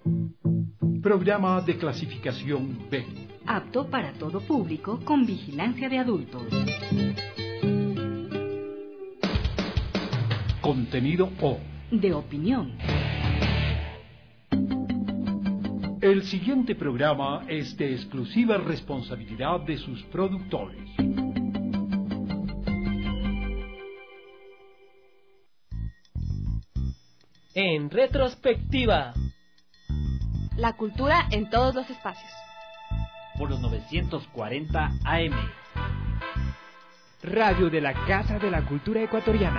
Programa de clasificación B. Apto para todo público con vigilancia de adultos. Contenido O. De opinión. El siguiente programa es de exclusiva responsabilidad de sus productores. En retrospectiva. La cultura en todos los espacios. Por los 940 AM. Radio de la Casa de la Cultura Ecuatoriana.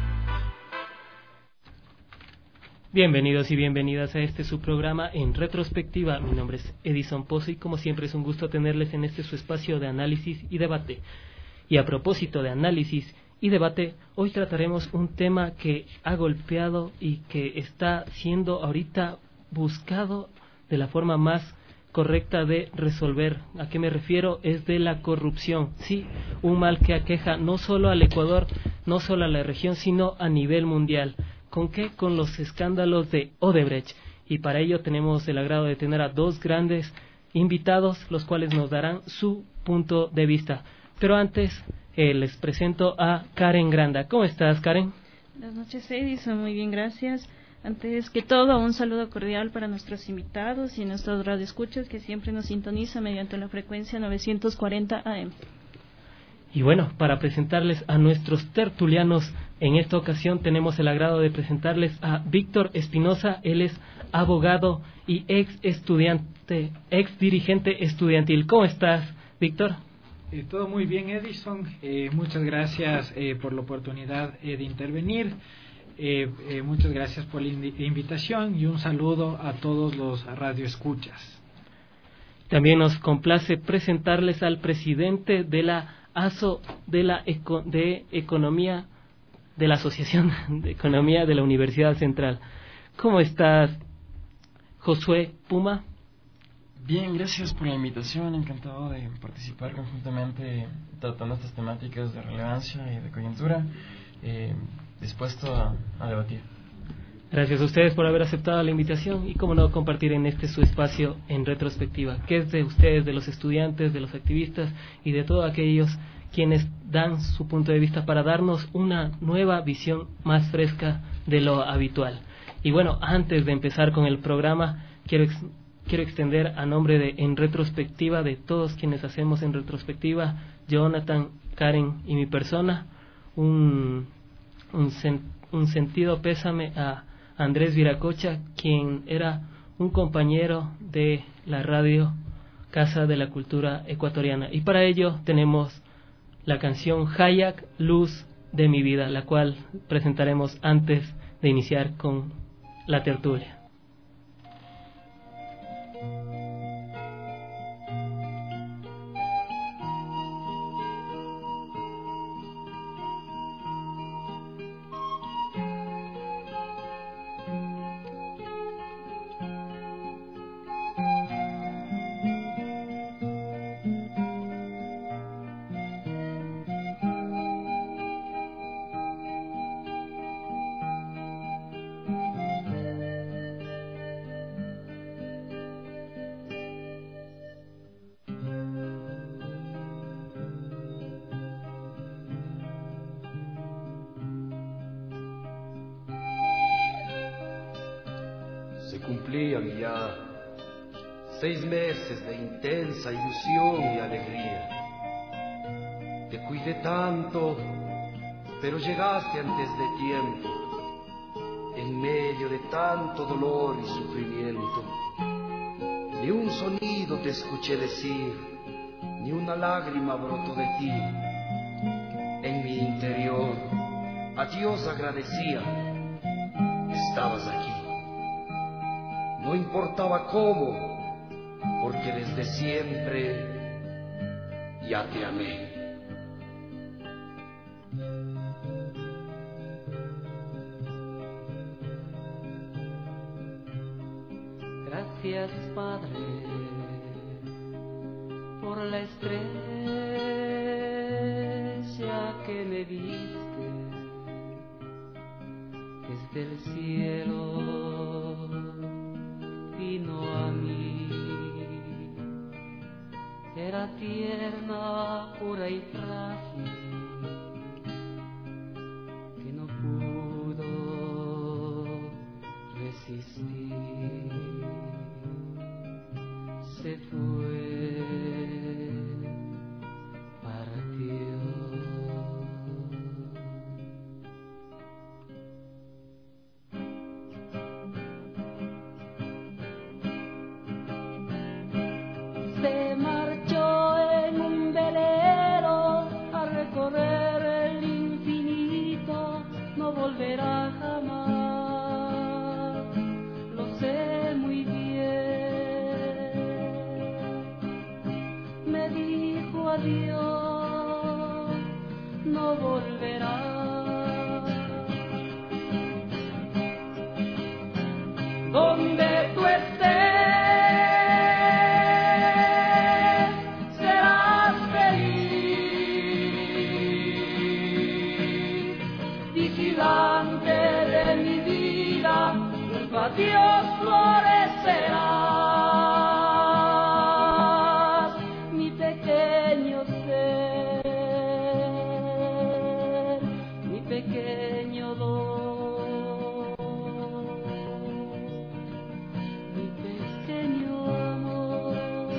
Bienvenidos y bienvenidas a este su programa En Retrospectiva. Mi nombre es Edison Pozo y como siempre es un gusto tenerles en este su espacio de análisis y debate. Y a propósito de análisis y debate, hoy trataremos un tema que ha golpeado y que está siendo ahorita buscado de la forma más correcta de resolver. ¿A qué me refiero? Es de la corrupción. Sí, un mal que aqueja no solo al Ecuador, no solo a la región, sino a nivel mundial. ¿Con qué? Con los escándalos de Odebrecht. Y para ello tenemos el agrado de tener a dos grandes invitados, los cuales nos darán su punto de vista. Pero antes les presento a Karen Granda. ¿Cómo estás, Karen? Buenas noches, Edison. Muy bien, gracias. Antes que todo, un saludo cordial para nuestros invitados y nuestros radioescuchas que siempre nos sintonizan mediante la frecuencia 940 AM. Y bueno, para presentarles a nuestros tertulianos, en esta ocasión tenemos el agrado de presentarles a Víctor Espinosa. Él es abogado y ex dirigente estudiantil. ¿Cómo estás, Víctor? Todo muy bien, Edison. Muchas gracias por la oportunidad de intervenir. Muchas gracias por la invitación y un saludo a todos los radioescuchas. También nos complace presentarles al presidente de la ASO de Economía, de la Asociación de Economía de la Universidad Central. ¿Cómo estás, Josué Puma? Bien, gracias por la invitación, encantado de participar conjuntamente tratando estas temáticas de relevancia y de coyuntura, dispuesto a debatir. Gracias a ustedes por haber aceptado la invitación y cómo no compartir en este su espacio En Retrospectiva, que es de ustedes, de los estudiantes, de los activistas y de todos aquellos quienes dan su punto de vista para darnos una nueva visión más fresca de lo habitual. Y bueno, antes de empezar con el programa, quiero extender a nombre de En Retrospectiva, de todos quienes hacemos En Retrospectiva, Jonathan, Karen y mi persona, un sentido pésame a Andrés Viracocha, quien era un compañero de la radio Casa de la Cultura Ecuatoriana. Y para ello tenemos la canción Hayak, Luz de mi vida, la cual presentaremos antes de iniciar con la tertulia. Cumplían ya 6 meses de intensa ilusión y alegría. Te cuidé tanto, pero llegaste antes de tiempo, en medio de tanto dolor y sufrimiento. Ni un sonido te escuché decir, ni una lágrima brotó de ti. En mi interior, a Dios agradecía, estabas aquí. No importaba cómo, porque desde siempre ya te amé. Gracias, Padre, por la estrella que me diste desde el cielo. era tierna, pura y frágil, que no pudo resistir, se fue, partió. Se marchó en un velero a recorrer el infinito, no volverá jamás, lo sé muy bien. Me dijo adiós, no volverá. Donde tú estés, Dios florecerás, mi pequeño ser, mi pequeño don, mi pequeño amor.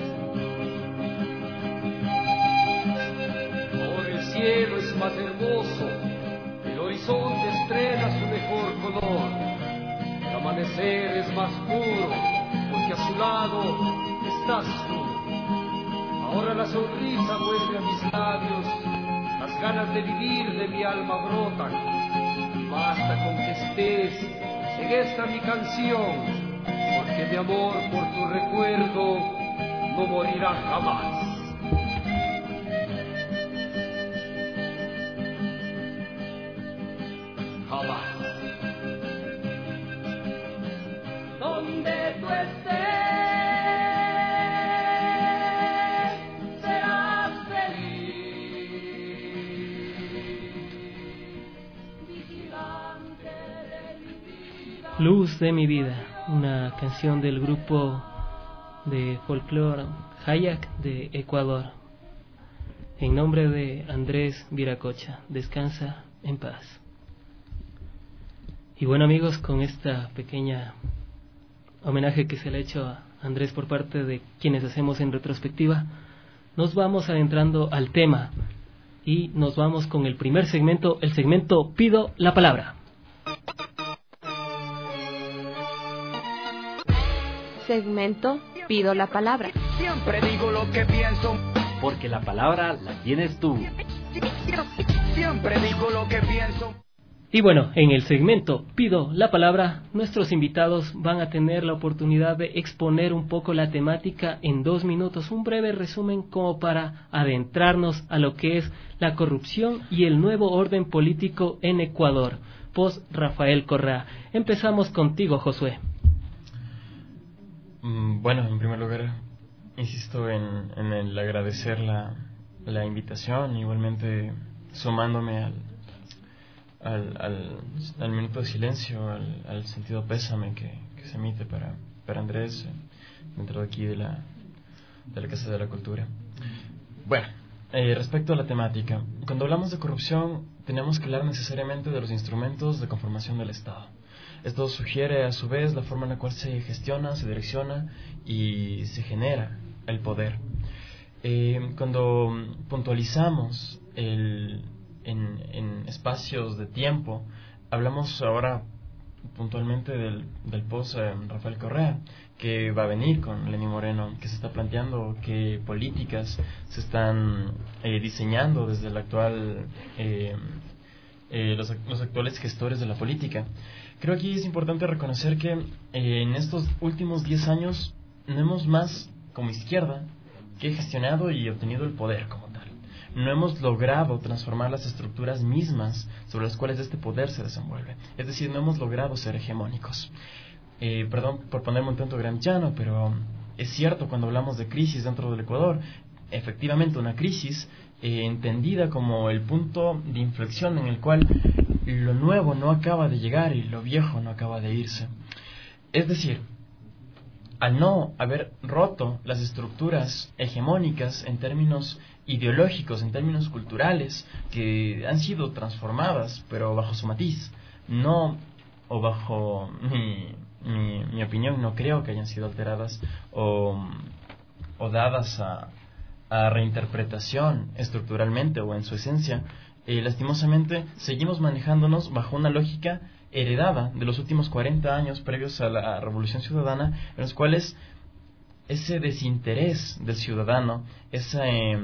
Ahora el cielo es más hermoso, el horizonte estrena su mejor color. El amanecer es más puro, porque a su lado estás tú. Ahora la sonrisa vuelve a mis labios, las ganas de vivir de mi alma brotan. Basta con que estés en esta mi canción, porque mi amor por tu recuerdo no morirá jamás. Jamás. Donde tú estés, serás feliz, vigilante de mi vida. Luz de mi vida, una canción del grupo de folclore Hayak de Ecuador, en nombre de Andrés Viracocha. Descansa en paz. Y bueno, amigos, con esta pequeña homenaje que se le ha hecho a Andrés por parte de quienes hacemos en retrospectiva, nos vamos adentrando al tema y nos vamos con el primer segmento, el segmento Pido la Palabra. Segmento Pido la Palabra. Siempre digo lo que pienso, porque la palabra la tienes tú. Siempre digo lo que pienso. Y bueno, en el segmento Pido la Palabra, nuestros invitados van a tener la oportunidad de exponer un poco la temática en 2 minutos, un breve resumen como para adentrarnos a lo que es la corrupción y el nuevo orden político en Ecuador, post Rafael Correa. Empezamos contigo, Josué. Bueno, en primer lugar, insisto en el agradecer la invitación, igualmente sumándome al minuto de silencio, al sentido pésame que se emite para Andrés dentro de aquí de la Casa de la Cultura. Bueno, respecto a la temática, cuando hablamos de corrupción tenemos que hablar necesariamente de los instrumentos de conformación del Estado. Esto sugiere a su vez la forma en la cual se gestiona, se direcciona y se genera el poder. Cuando puntualizamos en espacios de tiempo, hablamos ahora puntualmente del post Rafael Correa, que va a venir con Lenín Moreno, que se está planteando qué políticas se están diseñando desde el actual los actuales gestores de la política. Creo que es importante reconocer que en estos últimos 10 años no hemos más como izquierda que gestionado y obtenido el poder como tal. No hemos logrado transformar las estructuras mismas sobre las cuales este poder se desenvuelve. Es decir, no hemos logrado ser hegemónicos. Perdón por ponerme un tanto gramsciano, pero es cierto cuando hablamos de crisis dentro del Ecuador, efectivamente una crisis entendida como el punto de inflexión en el cual lo nuevo no acaba de llegar y lo viejo no acaba de irse. Es decir, al no haber roto las estructuras hegemónicas en términos ideológicos, en términos culturales, que han sido transformadas, pero bajo su matiz, no, o bajo mi opinión, no creo que hayan sido alteradas o dadas a reinterpretación estructuralmente o en su esencia. Lastimosamente seguimos manejándonos bajo una lógica heredada de los últimos 40 años previos a la Revolución Ciudadana, en los cuales ese desinterés del ciudadano, esa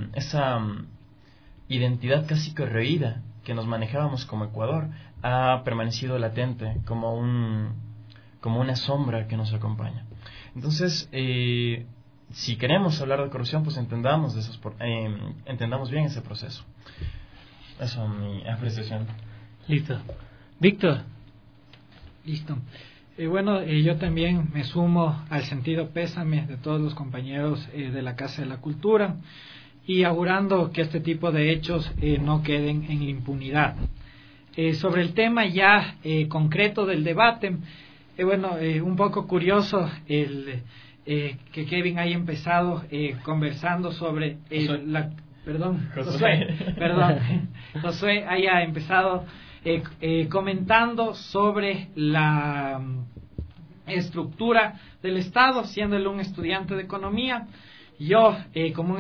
identidad casi corroída que nos manejábamos como Ecuador, ha permanecido latente como una sombra que nos acompaña. Entonces, si queremos hablar de corrupción, pues entendamos bien ese proceso. Eso es mi apreciación. Listo. Víctor. Listo. Yo también me sumo al sentido pésame de todos los compañeros de la Casa de la Cultura y augurando que este tipo de hechos no queden en la impunidad. Sobre el tema ya concreto del debate, un poco curioso que Kevin haya empezado conversando sobre Josué haya empezado comentando sobre la estructura del Estado, siendo él un estudiante de economía. Yo, como un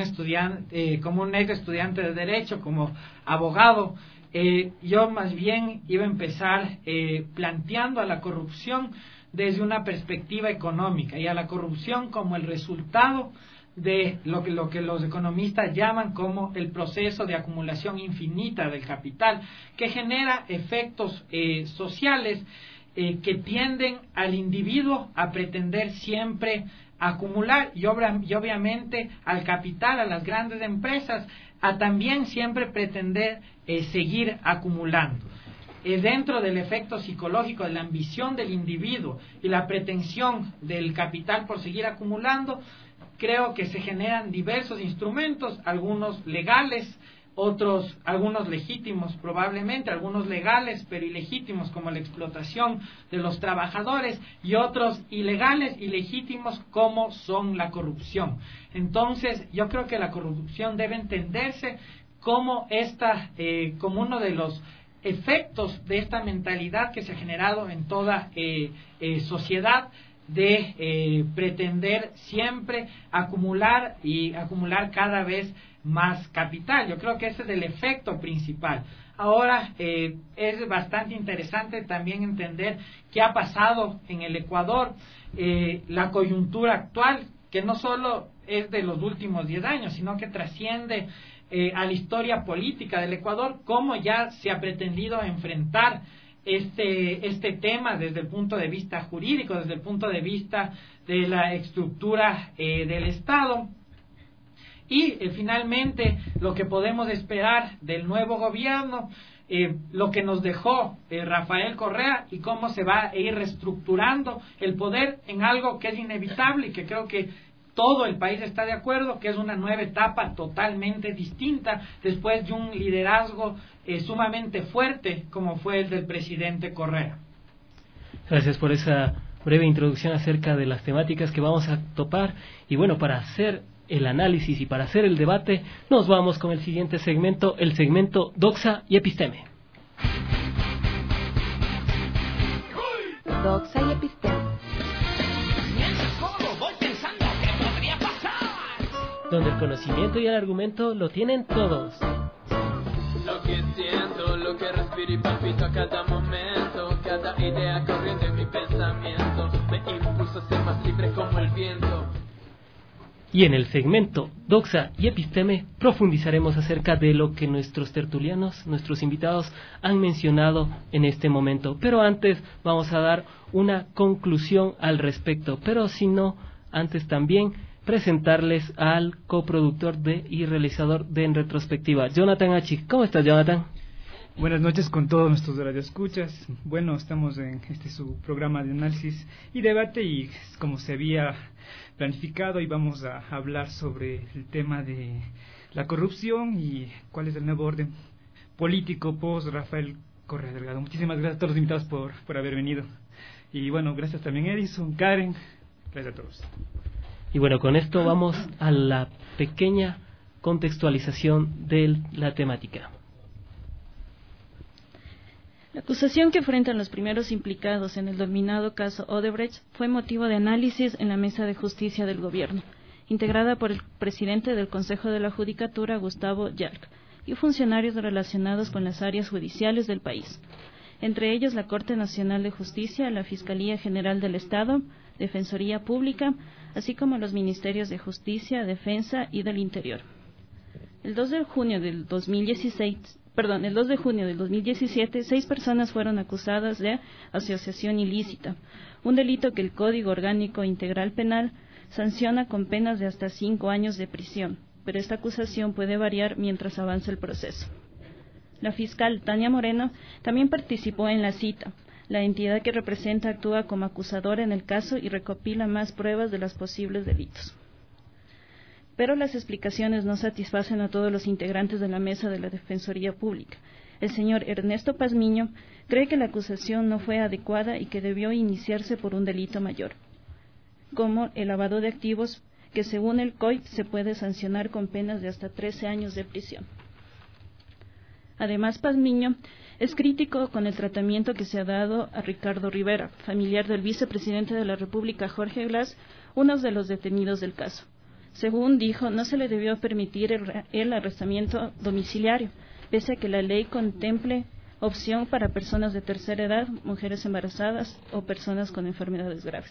ex estudiante de Derecho, como abogado, yo más bien iba a empezar planteando a la corrupción desde una perspectiva económica y a la corrupción como el resultado de lo que los economistas llaman como el proceso de acumulación infinita del capital, que genera efectos sociales que tienden al individuo a pretender siempre acumular y obviamente al capital, a las grandes empresas, a también siempre pretender seguir acumulando. Dentro del efecto psicológico de la ambición del individuo y la pretensión del capital por seguir acumulando, creo que se generan diversos instrumentos, algunos legales, algunos legítimos probablemente, algunos legales pero ilegítimos como la explotación de los trabajadores y otros ilegales y legítimos como son la corrupción. Entonces yo creo que la corrupción debe entenderse como como uno de los efectos de esta mentalidad que se ha generado en toda sociedad de pretender siempre acumular cada vez más capital. Yo creo que ese es el efecto principal. Ahora es bastante interesante también entender qué ha pasado en el Ecuador, la coyuntura actual, que no solo es de los últimos 10 años, sino que trasciende a la historia política del Ecuador, cómo ya se ha pretendido enfrentar este tema desde el punto de vista jurídico, desde el punto de vista de la estructura del Estado. Y finalmente lo que podemos esperar del nuevo gobierno, lo que nos dejó Rafael Correa y cómo se va a ir reestructurando el poder en algo que es inevitable y que creo que todo el país está de acuerdo, que es una nueva etapa totalmente distinta después de un liderazgo sumamente fuerte como fue el del presidente Correa. Gracias por esa breve introducción acerca de las temáticas que vamos a topar. Y bueno, para hacer el análisis y para hacer el debate, nos vamos con el siguiente segmento, el segmento Doxa y Episteme. Doxa y Episteme. Donde el conocimiento y el argumento lo tienen todos. Lo que siento, lo que respiro y palpito a cada momento, cada idea corriente en mi pensamiento, me impulsa a ser más libre como el viento. Y en el segmento Doxa y Episteme profundizaremos acerca de lo que nuestros tertulianos, nuestros invitados han mencionado en este momento. Pero antes vamos a dar una conclusión al respecto, pero si no, antes también presentarles al coproductor y realizador de En Retrospectiva, Jonathan Achik. ¿Cómo estás, Jonathan? Buenas noches con todos nuestros radioescuchas. Bueno, estamos en su programa de análisis y debate y como se había planificado y vamos a hablar sobre el tema de la corrupción y cuál es el nuevo orden político post Rafael Correa Delgado. Muchísimas gracias a todos los invitados por haber venido. Y bueno, gracias también Edison, Karen, Gracias a todos. Y bueno, con esto vamos a la pequeña contextualización de la temática. La acusación que enfrentan los primeros implicados en el denominado caso Odebrecht fue motivo de análisis en la Mesa de Justicia del Gobierno, integrada por el presidente del Consejo de la Judicatura, Gustavo Yalc, y funcionarios relacionados con las áreas judiciales del país, entre ellos la Corte Nacional de Justicia, la Fiscalía General del Estado, Defensoría Pública, así como los Ministerios de Justicia, Defensa y del Interior. El 2 de junio del 2017, 6 personas fueron acusadas de asociación ilícita, un delito que el Código Orgánico Integral Penal sanciona con penas de hasta 5 años de prisión, pero esta acusación puede variar mientras avanza el proceso. La fiscal Tania Moreno también participó en la cita. La entidad que representa actúa como acusadora en el caso y recopila más pruebas de los posibles delitos. Pero las explicaciones no satisfacen a todos los integrantes de la mesa de la Defensoría Pública. El señor Ernesto Pazmiño cree que la acusación no fue adecuada y que debió iniciarse por un delito mayor, como el lavado de activos, que según el COIP se puede sancionar con penas de hasta 13 años de prisión. Además, Pazmiño es crítico con el tratamiento que se ha dado a Ricardo Rivera, familiar del vicepresidente de la República, Jorge Glass, uno de los detenidos del caso. Según dijo, no se le debió permitir el arrestamiento domiciliario, pese a que la ley contemple opción para personas de tercera edad, mujeres embarazadas o personas con enfermedades graves.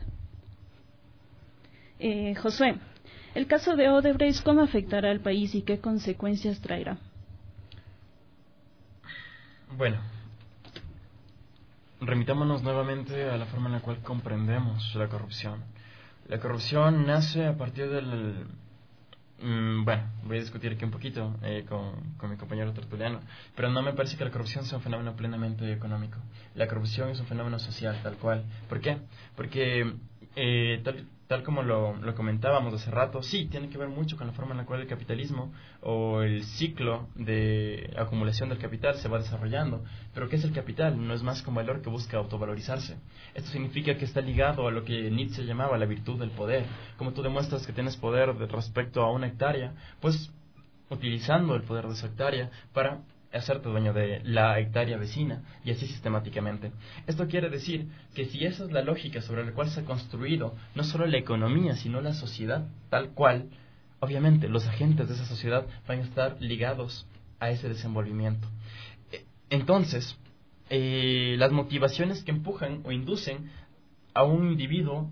Josué, el caso de Odebrecht, ¿cómo afectará al país y qué consecuencias traerá? Bueno, remitámonos nuevamente a la forma en la cual comprendemos la corrupción. La corrupción nace a partir del... voy a discutir aquí un poquito con mi compañero tertuliano, pero no me parece que la corrupción sea un fenómeno plenamente económico. La corrupción es un fenómeno social, tal cual. ¿Por qué? Porque tal como lo comentábamos hace rato, sí, tiene que ver mucho con la forma en la cual el capitalismo o el ciclo de acumulación del capital se va desarrollando. Pero ¿qué es el capital? No es más que un valor que busca autovalorizarse. Esto significa que está ligado a lo que Nietzsche llamaba la virtud del poder. Como tú demuestras que tienes poder respecto a una hectárea, pues utilizando el poder de esa hectárea para hacerte dueño de la hectárea vecina, y así sistemáticamente. Esto quiere decir que si esa es la lógica sobre la cual se ha construido no solo la economía, sino la sociedad tal cual, obviamente los agentes de esa sociedad van a estar ligados a ese desenvolvimiento. Entonces, las motivaciones que empujan o inducen a un individuo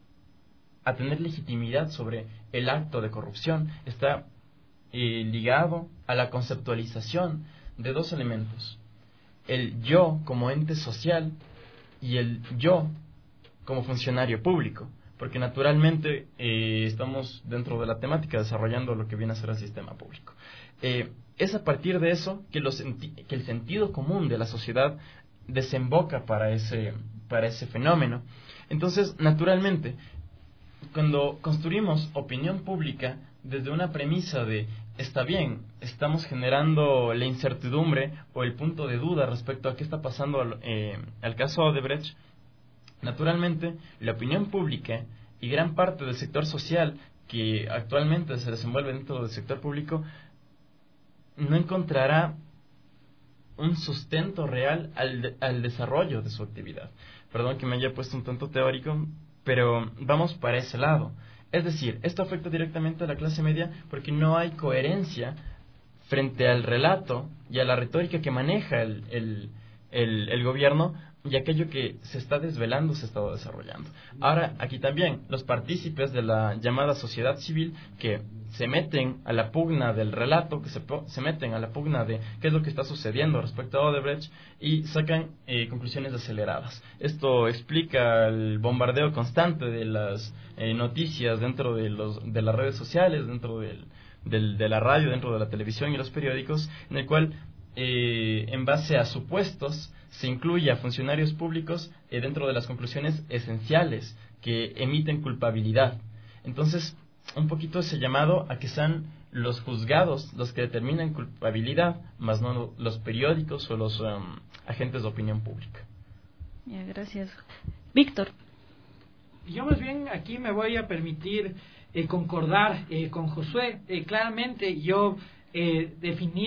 a tener legitimidad sobre el acto de corrupción está ligado a la conceptualización de dos elementos: el yo como ente social y el yo como funcionario público, porque naturalmente estamos dentro de la temática desarrollando lo que viene a ser el sistema público. Es a partir de eso que el sentido común de la sociedad desemboca para ese fenómeno. Entonces, naturalmente, cuando construimos opinión pública desde una premisa de está bien, estamos generando la incertidumbre o el punto de duda respecto a qué está pasando al caso Odebrecht, naturalmente la opinión pública y gran parte del sector social que actualmente se desenvuelve dentro del sector público no encontrará un sustento real al desarrollo de su actividad. Perdón que me haya puesto un tanto teórico, pero vamos para ese lado. Es decir, esto afecta directamente a la clase media porque no hay coherencia frente al relato y a la retórica que maneja el gobierno, y aquello que se está desvelando se está desarrollando. Ahora, aquí también, los partícipes de la llamada sociedad civil que se meten a la pugna del relato, que se meten a la pugna de qué es lo que está sucediendo respecto a Odebrecht y sacan conclusiones aceleradas. Esto explica el bombardeo constante de las noticias dentro de las redes sociales, dentro de la radio, dentro de la televisión y los periódicos, en el cual, en base a supuestos, se incluye a funcionarios públicos dentro de las conclusiones esenciales que emiten culpabilidad. Entonces, un poquito ese llamado a que sean los juzgados los que determinan culpabilidad, más no los periódicos o los agentes de opinión pública. Ya, gracias. Víctor. Yo más bien aquí me voy a permitir concordar con Josué. Claramente yo definí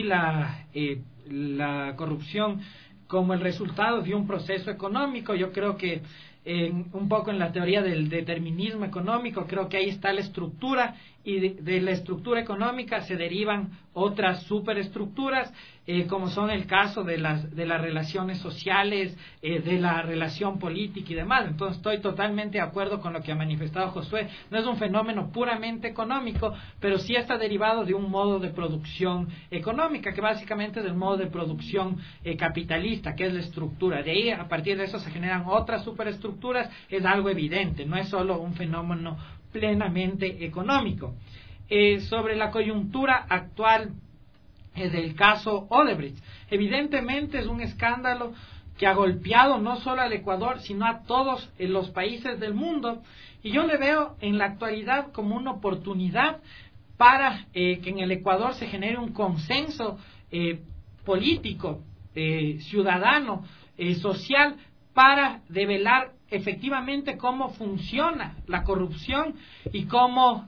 la corrupción como el resultado de un proceso económico. Yo creo que un poco en la teoría del determinismo económico, creo que ahí está la estructura, y de la estructura económica se derivan otras superestructuras, como son el caso de las relaciones sociales, de la relación política y demás. Entonces estoy totalmente de acuerdo con lo que ha manifestado Josué. No es un fenómeno puramente económico, pero sí está derivado de un modo de producción económica, que básicamente es el modo de producción capitalista, que es la estructura. De ahí, a partir de eso, se generan otras superestructuras. Es algo evidente, no es solo un fenómeno plenamente económico. Sobre la coyuntura actual del caso Odebrecht, evidentemente es un escándalo que ha golpeado no solo al Ecuador, sino a todos los países del mundo, y yo le veo en la actualidad como una oportunidad para que en el Ecuador se genere un consenso político, ciudadano, social, para develar efectivamente cómo funciona la corrupción y cómo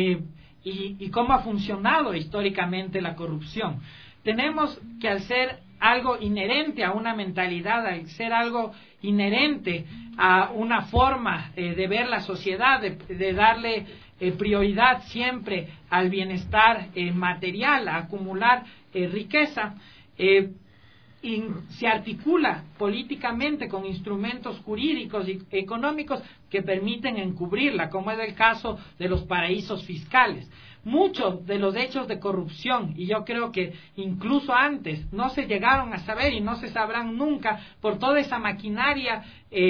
ha funcionado históricamente la corrupción. Tenemos que, al ser algo inherente a una mentalidad, al ser algo inherente a una forma de ver la sociedad, de darle prioridad siempre al bienestar material, a acumular riqueza, y se articula políticamente con instrumentos jurídicos y económicos que permiten encubrirla, como es el caso de los paraísos fiscales. Muchos de los hechos de corrupción, y yo creo que incluso antes, no se llegaron a saber y no se sabrán nunca por toda esa maquinaria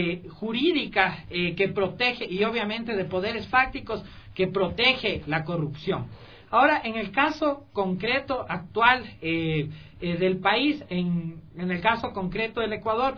jurídica que protege, y obviamente de poderes fácticos, que protege la corrupción. Ahora, en el caso concreto actual del país, en el caso concreto del Ecuador,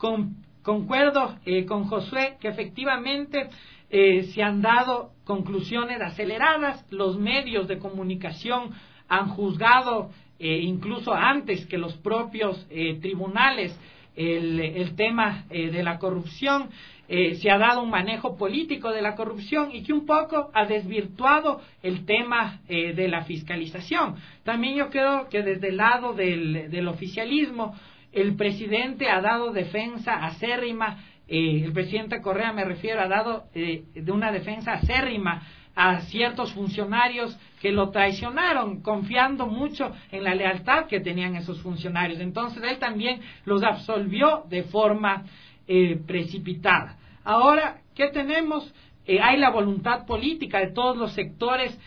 concuerdo con Josué que efectivamente se han dado conclusiones aceleradas. Los medios de comunicación han juzgado incluso antes que los propios tribunales el tema de la corrupción. Se ha dado un manejo político de la corrupción y que un poco ha desvirtuado el tema de la fiscalización. También yo creo que desde el lado del oficialismo, el presidente ha dado defensa acérrima, el presidente Correa, me refiero, ha dado de una defensa acérrima a ciertos funcionarios que lo traicionaron, confiando mucho en la lealtad que tenían esos funcionarios. Entonces él también los absolvió de forma precipitada. Ahora, ¿qué tenemos? Hay la voluntad política de todos los sectores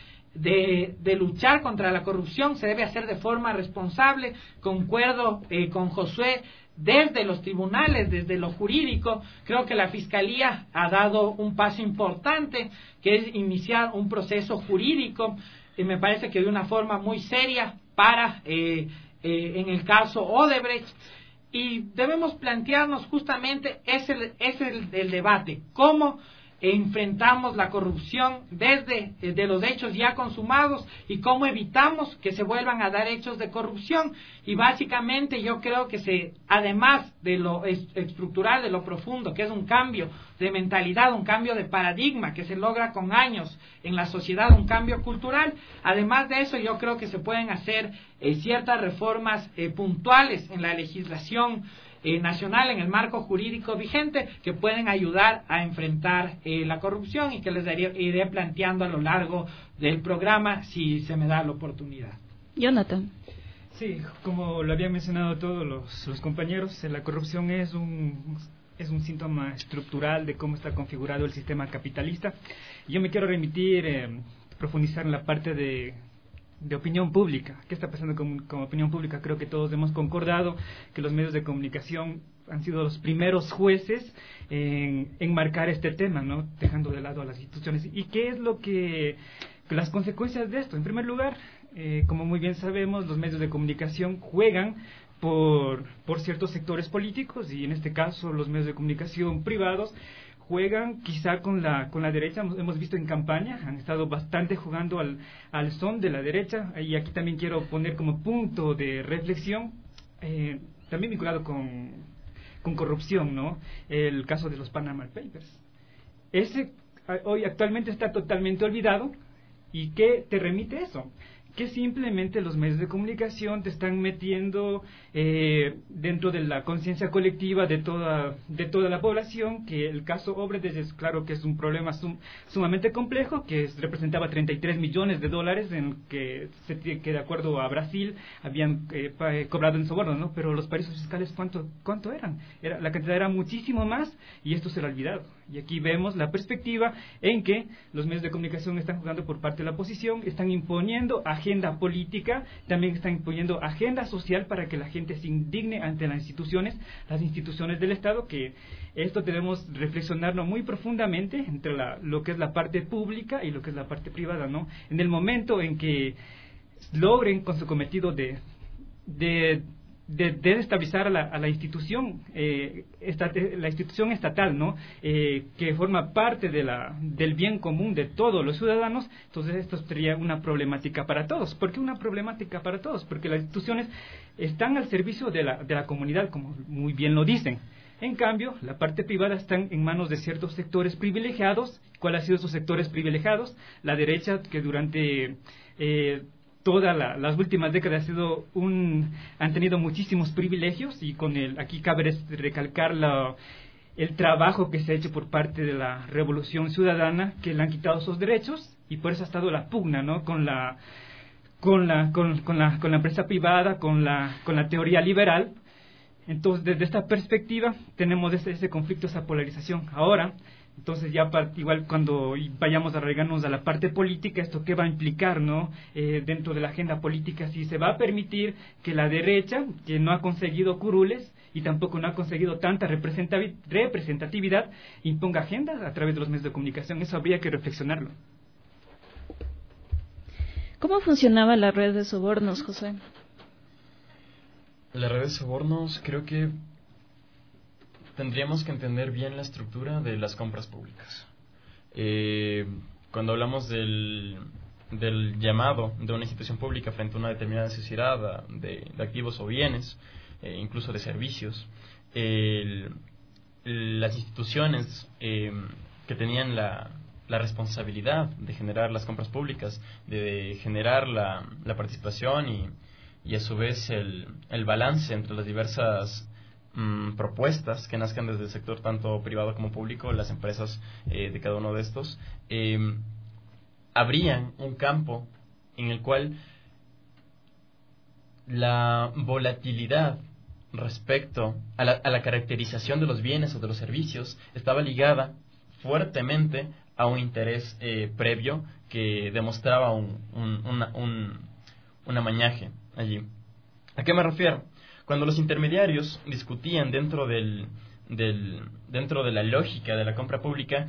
de luchar contra la corrupción. Se debe hacer de forma responsable. Concuerdo con Josué, desde los tribunales, desde lo jurídico. Creo que la Fiscalía ha dado un paso importante, que es iniciar un proceso jurídico, y me parece que de una forma muy seria para, en el caso Odebrecht. Y debemos plantearnos justamente el debate, cómo enfrentamos la corrupción desde de los hechos ya consumados y cómo evitamos que se vuelvan a dar hechos de corrupción. Y básicamente yo creo que además de lo estructural, de lo profundo, que es un cambio de mentalidad, un cambio de paradigma que se logra con años en la sociedad, un cambio cultural, además de eso yo creo que se pueden hacer ciertas reformas puntuales en la legislación nacional, en el marco jurídico vigente, que pueden ayudar a enfrentar la corrupción, y que les iré planteando a lo largo del programa si se me da la oportunidad. Jonathan. Sí, como lo habían mencionado todos los compañeros, la corrupción es un síntoma estructural de cómo está configurado el sistema capitalista. Yo me quiero remitir, profundizar en la parte de opinión pública. ¿Qué está pasando con opinión pública? Creo que todos hemos concordado que los medios de comunicación han sido los primeros jueces en marcar este tema, ¿no? Dejando de lado a las instituciones. ¿Y qué es las consecuencias de esto? En primer lugar, como muy bien sabemos, los medios de comunicación juegan por ciertos sectores políticos, y en este caso los medios de comunicación privados juegan quizá con la derecha. Hemos visto en campaña, han estado bastante jugando al son de la derecha, y aquí también quiero poner como punto de reflexión, también vinculado con corrupción, ¿no? El caso de los Panama Papers. hoy actualmente está totalmente olvidado. ¿Y qué te remite eso? Que simplemente los medios de comunicación te están metiendo dentro de la conciencia colectiva de toda la población, que el caso Obredes es claro que es un problema sumamente complejo, que representaba 33 millones de dólares en que de acuerdo a Brasil habían cobrado en soborno, ¿no? Pero los paraísos fiscales ¿cuánto eran? La cantidad era muchísimo más y esto se lo ha olvidado. Y aquí vemos la perspectiva en que los medios de comunicación están jugando por parte de la oposición, están imponiendo agenda política, también están imponiendo agenda social para que la gente se indigne ante las instituciones del Estado, que esto debemos reflexionarlo muy profundamente entre lo que es la parte pública y lo que es la parte privada, ¿no? En el momento en que logren con su cometido de desestabilizar a la institución la institución estatal, ¿no? Que forma parte del bien común de todos los ciudadanos. Entonces esto sería una problemática para todos. ¿Por qué una problemática para todos? Porque las instituciones están al servicio de la comunidad, como muy bien lo dicen. En cambio, la parte privada está en manos de ciertos sectores privilegiados. ¿Cuáles han sido esos sectores privilegiados? La derecha, que durante todas las últimas décadas han tenido muchísimos privilegios, y aquí cabe recalcar el trabajo que se ha hecho por parte de la Revolución Ciudadana, que le han quitado esos derechos, y por eso ha estado la pugna, ¿no? con la empresa privada, con la teoría liberal. Entonces, desde esta perspectiva tenemos ese conflicto, esa polarización. Ahora, entonces ya igual cuando vayamos a arraigarnos a la parte política, ¿esto qué va a implicar, no? Dentro de la agenda política, si se va a permitir que la derecha, que no ha conseguido curules y tampoco no ha conseguido tanta representatividad, imponga agendas a través de los medios de comunicación. Eso habría que reflexionarlo. ¿Cómo funcionaba la red de sobornos, José? La red de sobornos, creo que tendríamos que entender bien la estructura de las compras públicas. Cuando hablamos del llamado de una institución pública frente a una determinada necesidad de activos o bienes, incluso de servicios, las instituciones que tenían la responsabilidad de generar las compras públicas, de generar la participación y a su vez el balance entre las diversas propuestas que nazcan desde el sector tanto privado como público, las empresas de cada uno de estos, abrían un campo en el cual la volatilidad respecto a la caracterización de los bienes o de los servicios estaba ligada fuertemente a un interés previo que demostraba un amañaje allí. ¿A qué me refiero? Cuando los intermediarios discutían dentro de la lógica de la compra pública,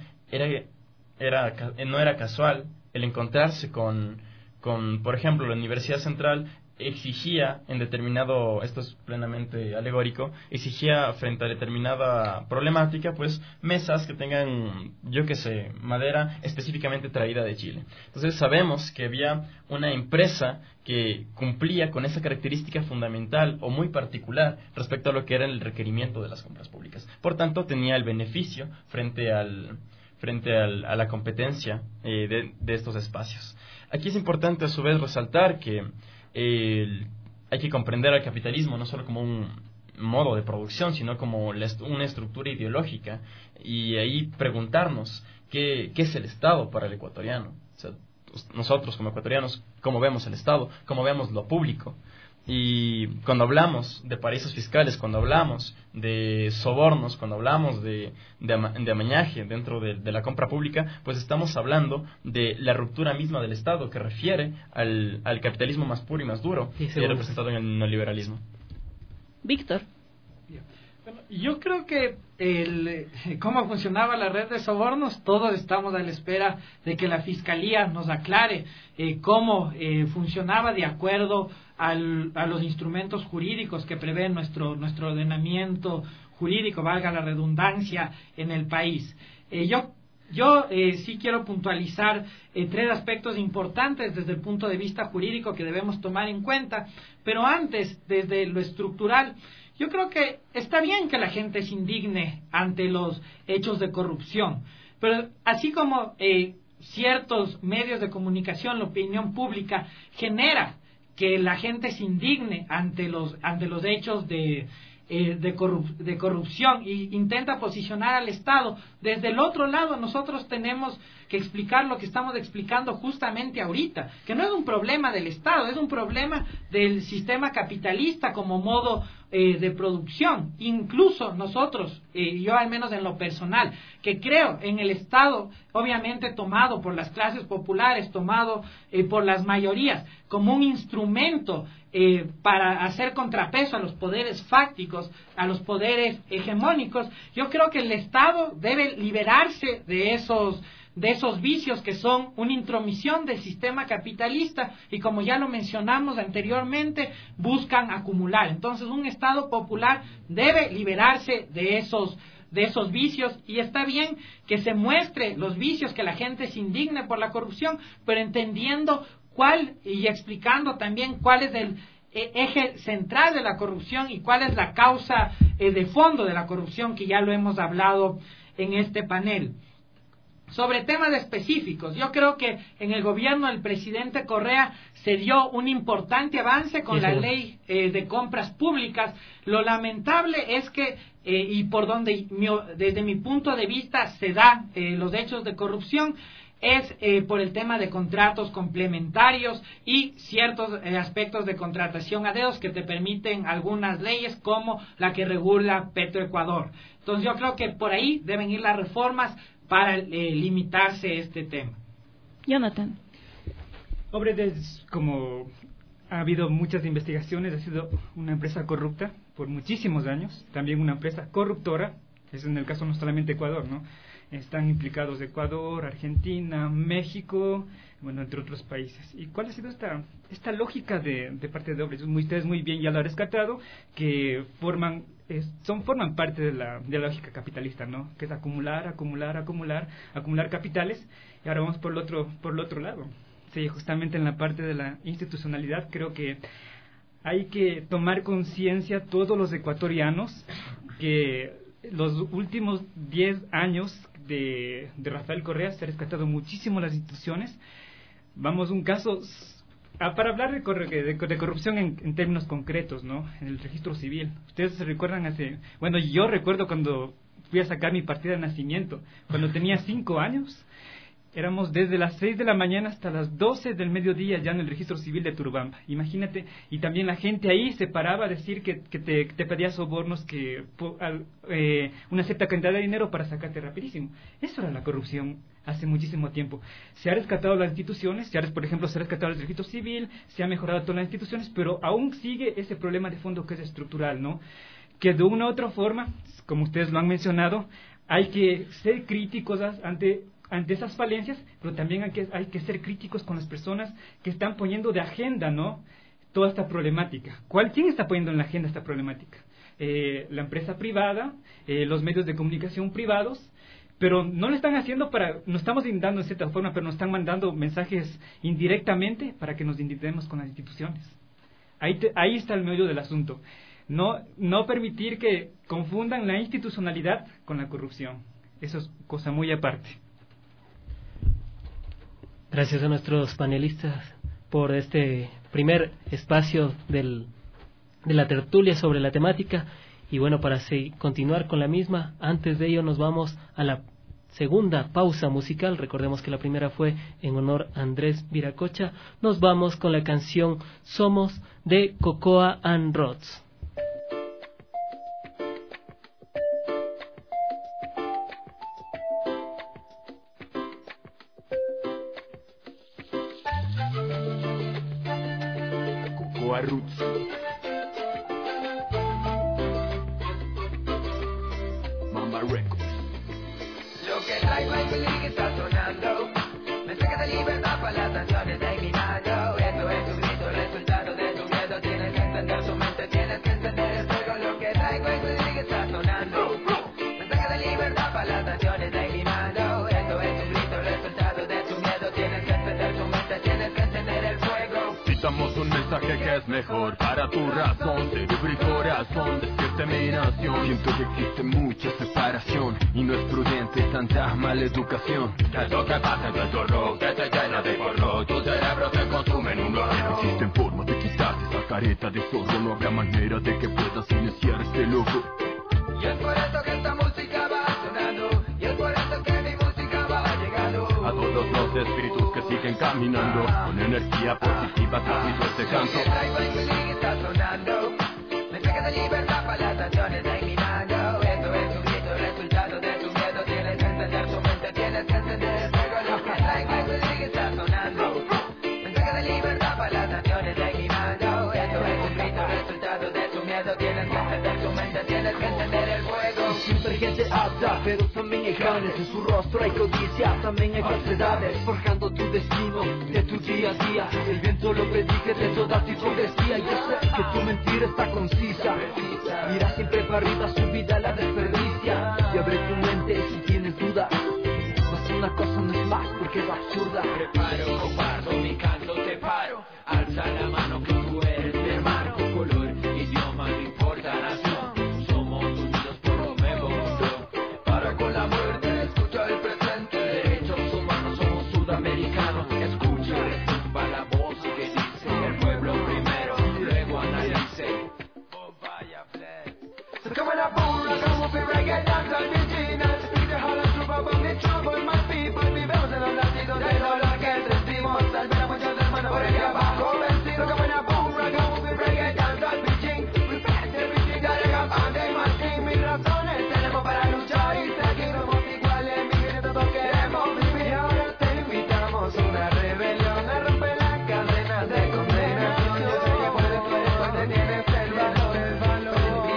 no era casual el encontrarse con, por ejemplo, la Universidad Central exigía esto es plenamente alegórico, exigía frente a determinada problemática, pues mesas que tengan, madera específicamente traída de Chile. Entonces sabemos que había una empresa que cumplía con esa característica fundamental o muy particular respecto a lo que era el requerimiento de las compras públicas. Por tanto, tenía el beneficio frente a la competencia de estos espacios. Aquí es importante a su vez resaltar que hay que comprender al capitalismo no solo como un modo de producción, sino como una estructura ideológica, y ahí preguntarnos qué es el Estado para el ecuatoriano. O sea, nosotros como ecuatorianos, ¿cómo vemos el Estado? ¿Cómo vemos lo público? Y cuando hablamos de paraísos fiscales, cuando hablamos de sobornos, cuando hablamos de amañaje dentro de la compra pública, pues estamos hablando de la ruptura misma del Estado, que refiere al capitalismo más puro y más duro, representado en el neoliberalismo. Víctor. Bueno, yo creo que cómo funcionaba la red de sobornos, todos estamos a la espera de que la Fiscalía nos aclare cómo funcionaba de acuerdo a los instrumentos jurídicos que prevé nuestro ordenamiento jurídico, valga la redundancia, en el país. Yo sí quiero puntualizar 3 aspectos importantes desde el punto de vista jurídico que debemos tomar en cuenta, pero antes, desde lo estructural, yo creo que está bien que la gente se indigne ante los hechos de corrupción, Pero así como ciertos medios de comunicación, la opinión pública, genera que la gente se indigne ante los hechos de corrupción e intenta posicionar al Estado. Desde el otro lado, nosotros tenemos que explicar lo que estamos explicando justamente ahorita, que no es un problema del Estado, es un problema del sistema capitalista como modo de producción. Incluso nosotros, yo al menos en lo personal, que creo en el Estado, obviamente tomado por las clases populares, tomado por las mayorías, como un instrumento para hacer contrapeso a los poderes fácticos, a los poderes hegemónicos. Yo creo que el Estado debe liberarse de esos vicios que son una intromisión del sistema capitalista y, como ya lo mencionamos anteriormente, buscan acumular. Entonces, un Estado popular debe liberarse de esos vicios, y está bien que se muestre los vicios, que la gente se indigne por la corrupción, pero entendiendo cuál y explicando también cuál es el eje central de la corrupción y cuál es la causa de fondo de la corrupción, que ya lo hemos hablado en este panel. Sobre temas específicos, yo creo que en el gobierno del presidente Correa se dio un importante avance con la ley de compras públicas. Lo lamentable es que, y por donde desde mi punto de vista se dan los hechos de corrupción, es por el tema de contratos complementarios y ciertos aspectos de contratación a dedos que te permiten algunas leyes, como la que regula Petroecuador. Entonces yo creo que por ahí deben ir las reformas para limitarse este tema. Jonathan. Obredes, como ha habido muchas investigaciones, ha sido una empresa corrupta por muchísimos años, también una empresa corruptora, es en el caso no solamente Ecuador, ¿no? Están implicados Ecuador, Argentina, México, bueno, entre otros países. ¿Y cuál ha sido esta lógica de parte de Obredes? Ustedes muy bien ya lo han rescatado, que forman parte de la lógica capitalista, ¿no? Que es acumular capitales. Y ahora vamos por el otro lado. Sí, justamente en la parte de la institucionalidad, creo que hay que tomar conciencia todos los ecuatorianos que los últimos 10 años de Rafael Correa se ha rescatado muchísimo las instituciones. Vamos, un caso para hablar de corrupción en términos concretos, ¿no? En el registro civil. Ustedes se recuerdan yo recuerdo cuando fui a sacar mi partida de nacimiento, cuando tenía 5 años. Éramos desde las 6 de la mañana hasta las 12 del mediodía ya en el registro civil de Turubamba. Imagínate, y también la gente ahí se paraba a decir que te pedía sobornos, una cierta cantidad de dinero para sacarte rapidísimo. Eso era la corrupción hace muchísimo tiempo. Se ha rescatado las instituciones, por ejemplo, se ha rescatado el registro civil, se ha mejorado todas las instituciones, pero aún sigue ese problema de fondo que es estructural, ¿no? Que de una u otra forma, como ustedes lo han mencionado, hay que ser críticos ante esas falencias, pero también hay que ser críticos con las personas que están poniendo de agenda, ¿no?, toda esta problemática. ¿Quién está poniendo en la agenda esta problemática? La empresa privada, los medios de comunicación privados, pero no lo están haciendo nos estamos indignando en cierta forma, pero nos están mandando mensajes indirectamente para que nos indignemos con las instituciones. Ahí está el meollo del asunto. No permitir que confundan la institucionalidad con la corrupción. Eso es cosa muy aparte. Gracias a nuestros panelistas por este primer espacio de la tertulia sobre la temática. Y bueno, para continuar con la misma, antes de ello nos vamos a la segunda pausa musical. Recordemos que la primera fue en honor a Andrés Viracocha. Nos vamos con la canción Somos de Cocoa and Rods. Roots. Mamba Records. Lo que traigo en mi liga está sonando. Mensaje de libertad para las naciones de mi mano. Esto es un grito, resultado de tu miedo. Tienes que entender tu mente, tienes que entender el fuego. Lo que traigo en mi liga está sonando. Mensaje de libertad para las naciones de mi mano. Esto es un grito, resultado de tu miedo. Tienes que entender tu mente, tienes que entender el fuego. Damos un mensaje que es mejor para tu razón, cerebro y corazón, despierte mi nación. Siento que existe mucha separación y no es prudente tanta maleducación. Eso que pasa en tu rock, que te llena de porro, tu cerebro te consume en un horno. Existen formas de quitarte esa careta de zorro, no habrá manera de que puedas iniciar este loco. Y es por eso que esta música va sonando, y es por eso que mi música va llegando a todos los espíritus que siguen caminando con energía positiva transmito este canto. Lo que traigo en mi liga está sonando, mensajes de libertad para las naciones de mi mano. Esto es un grito, resultado de tu miedo. Tienes que encender tu mente, tienes que encender el fuego. Lo que traigo en mi liga está sonando, mensajes de libertad para las naciones de mi mano. Esto es un grito, resultado de tu miedo. Tienes que encender tu mente, tienes que encender el fuego. Siempre gente apta, pero también hay canes. En su rostro hay codicia, también hay falsedades, forjando tu destino de tu día a día. El viento lo predije de toda tu hipocresía. Yo sé que tu mentira está concisa. Mira siempre para arriba, su vida la desperdicia. Y abre tu mente si tienes duda, pues una cosa no es más porque es absurda. Preparo, comparto mi canto, te paro. Alza la mano que tú eres mi hermano. Color, idioma, no importa nación. Somos unidos por lo nuevo mundo. Para con la muerte, escucha el presente. Derechos humanos, somos sudamericanos. Escucha, retumba la voz que dice el pueblo primero, luego analice. Oh vaya flex. So come on up, rock on, we'll be reggae dance and Virginia. Speak the hollow truth about the trouble, my people. Vivemos en los latidos del dolor que sentimos. Al ver a muchos hermanos por el abajo vencido. Come on up, rock on, we'll be reggae dance and Virginia. We pass everything that I got on the machine. Mis razones tenemos para luchar y seguir. Somos iguales, mi vida todos queremos vivir. Y ahora te invitamos a una rebelión, a romper las cadenas de condenación. Yo sé que puedes, porque tienes el valor, el valor.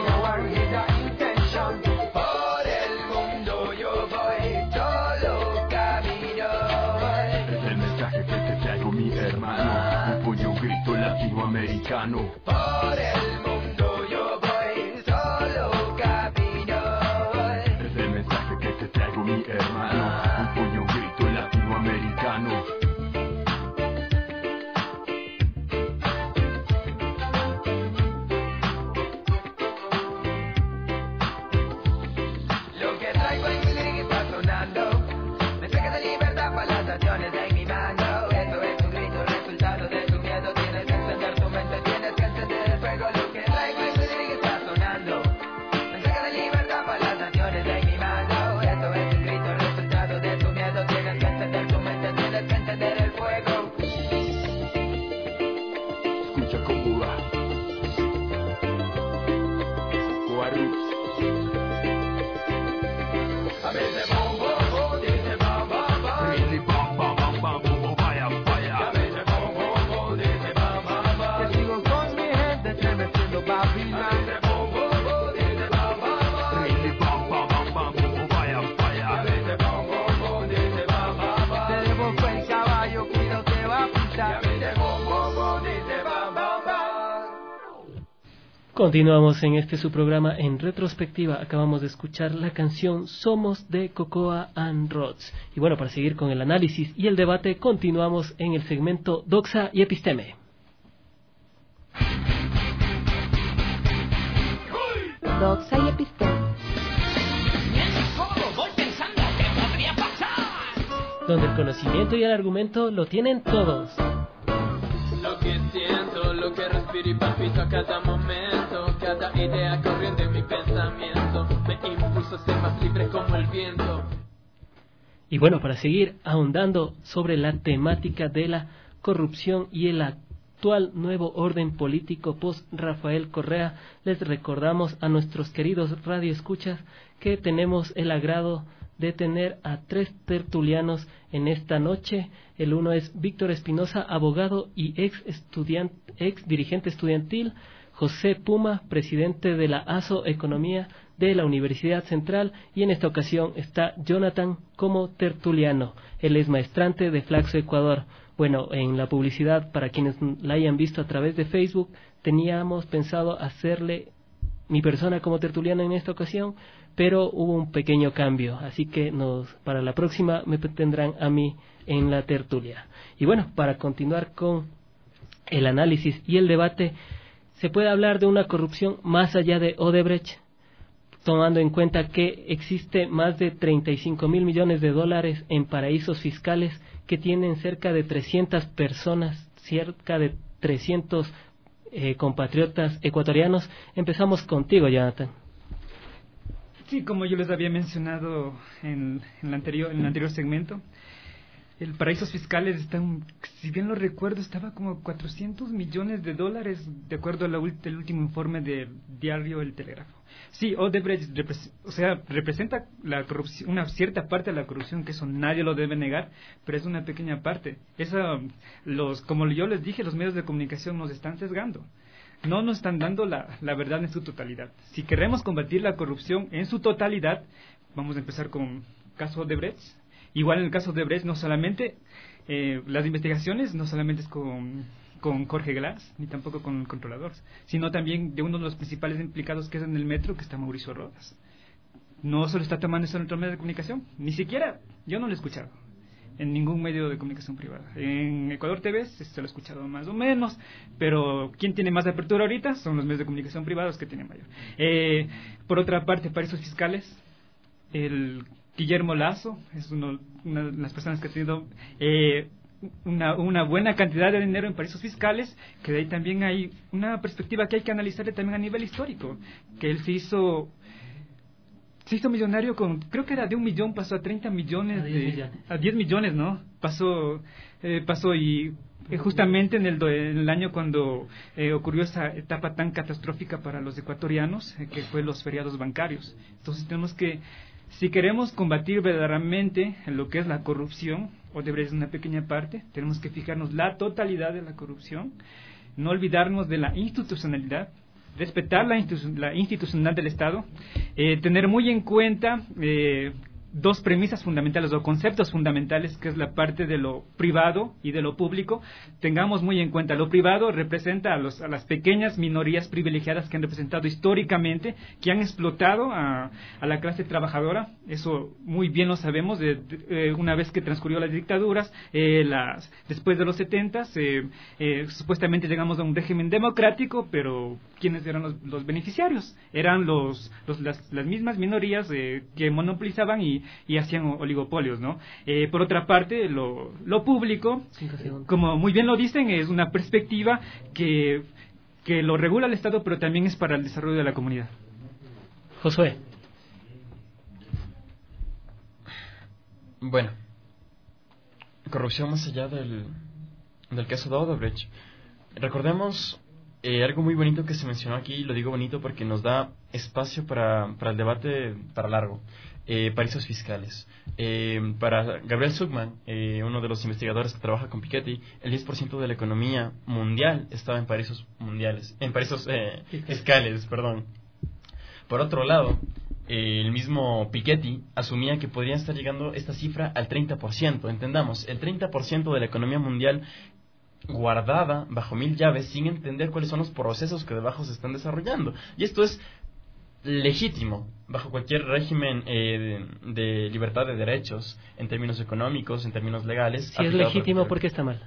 Por el mundo yo voy, solo camino. Es el mensaje que te traigo mi hermano, un puño, un grito latinoamericano. Por el mundo yo voy, solo camino. Es el mensaje que te traigo mi hermano, un puño, un grito latinoamericano. Lo que traigo en mi liga está sonando, mensaje de libertad para las naciones de mi mano. Esto es un grito, resultado de tu miedo. Tienes que encender tu mente, tienes que encender el fuego. Lo que traigo en mi liga está sonando, mensaje de libertad para las naciones de mi mano. Esto es un grito, resultado de tu miedo. Tienes que encender tu mente, tienes que encender el fuego. Escucha cómo va. Coarroots. A veces bom, bom, bom, dice bam, bam, bam. Really bam, bam, bam, bam, bam, bam, vaya, vaya. A veces bom, bom, bom, dice bam, bam, bam. Que sigo con mi gente estremeciendo Babilón. A veces bom, bom, bom, dice bam, bam, bam. Really bam, bam, bam, bam, bam, vaya, vaya. A veces bom, bom, bom, dice bam, bam, bam. Te debo el caballo, cuidado te va a Y pisar. a veces bom, bom, bom, dice bam, bam, bam. Continuamos en su programa en retrospectiva. Acabamos de escuchar la canción Somos de Cocoa and Rhodes. Y bueno, para seguir con el análisis y el debate, continuamos en el segmento Doxa y Episteme. Doxa y Episteme. Donde el conocimiento y el argumento lo tienen todos. Lo que siento, lo que respiro y palpito a cada momento. Cada idea corriendo en mi pensamiento me impulsa a ser más libre como el viento. Y bueno, para seguir ahondando sobre la temática de la corrupción y el actual nuevo orden político post Rafael Correa, les recordamos a nuestros queridos radioescuchas que tenemos el agrado de tener a 3 tertulianos en esta noche. El uno es Víctor Espinosa, abogado y ex dirigente estudiantil; José Puma, presidente de la ASO Economía de la Universidad Central; y en esta ocasión está Jonathan como tertuliano. Él es maestrante de Flaxo, Ecuador. Bueno, en la publicidad, para quienes la hayan visto a través de Facebook, teníamos pensado hacerle mi persona como tertuliano en esta ocasión, pero hubo un pequeño cambio, así que para la próxima me tendrán a mí en la tertulia. Y bueno, para continuar con el análisis y el debate, se puede hablar de una corrupción más allá de Odebrecht, tomando en cuenta que existe más de 35.000 millones de dólares en paraísos fiscales que tienen cerca de 300 personas, cerca de 300 compatriotas ecuatorianos. Empezamos contigo, Jonathan. Sí, como yo les había mencionado en el anterior segmento, el paraísos fiscales están, si bien lo recuerdo, estaba como 400 millones de dólares, de acuerdo al último informe del diario El Telégrafo. Sí, Odebrecht representa la corrupción, una cierta parte de la corrupción, que eso nadie lo debe negar, pero es una pequeña parte. Como yo les dije, los medios de comunicación nos están sesgando. No nos están dando la verdad en su totalidad. Si queremos combatir la corrupción en su totalidad, vamos a empezar con el caso Odebrecht. Igual en el caso de Odebrecht, no solamente las investigaciones, no solamente es con Jorge Glass, ni tampoco con el controlador, sino también de uno de los principales implicados, que es en el metro, que está Mauricio Rodas. No solo está tomando eso en otro medio de comunicación, ni siquiera, yo no lo he escuchado en ningún medio de comunicación privada. En Ecuador TV se lo he escuchado más o menos, pero ¿quién tiene más apertura ahorita? Son los medios de comunicación privados que tienen mayor. Por otra parte, paraísos fiscales, el Guillermo Lazo es una de las personas que ha tenido una buena cantidad de dinero en paraísos fiscales, que de ahí también hay una perspectiva que hay que analizar también a nivel histórico, que él se hizo millonario con, creo que era de 1 millón, pasó a 30 millones, a 10 millones, ¿no? Pasó y justamente en el año cuando ocurrió esa etapa tan catastrófica para los ecuatorianos, que fue los feriados bancarios. Entonces tenemos que, si queremos combatir verdaderamente lo que es la corrupción, Odebrecht es una pequeña parte, tenemos que fijarnos la totalidad de la corrupción, no olvidarnos de la institucionalidad, respetar la institucionalidad del Estado, tener muy en cuenta dos premisas fundamentales o conceptos fundamentales, que es la parte de lo privado y de lo público. Tengamos muy en cuenta, lo privado representa a las pequeñas minorías privilegiadas que han representado históricamente, que han explotado a la clase trabajadora. Eso muy bien lo sabemos, una vez que transcurrió las dictaduras, después de los 70, supuestamente llegamos a un régimen democrático, pero ¿quiénes eran los beneficiarios? Eran las mismas minorías que monopolizaban y hacían oligopolios, ¿no? Por otra parte, lo público, como muy bien lo dicen, es una perspectiva que lo regula el Estado, pero también es para el desarrollo de la comunidad. Josué. Bueno, corrupción más allá del caso de Odebrecht. Recordemos algo muy bonito que se mencionó aquí, y lo digo bonito porque nos da espacio para el debate para largo. Paraísos fiscales. Para Gabriel Zucman, uno de los investigadores que trabaja con Piketty, el 10% de la economía mundial estaba en paraísos fiscales, perdón. Por otro lado, el mismo Piketty asumía que podría estar llegando esta cifra al 30%. Entendamos, el 30% de la economía mundial guardada bajo 1000 llaves, sin entender cuáles son los procesos que debajo se están desarrollando. Y esto es legítimo bajo cualquier régimen de libertad de derechos, en términos económicos, en términos legales. Si es legítimo, ¿por qué está mal?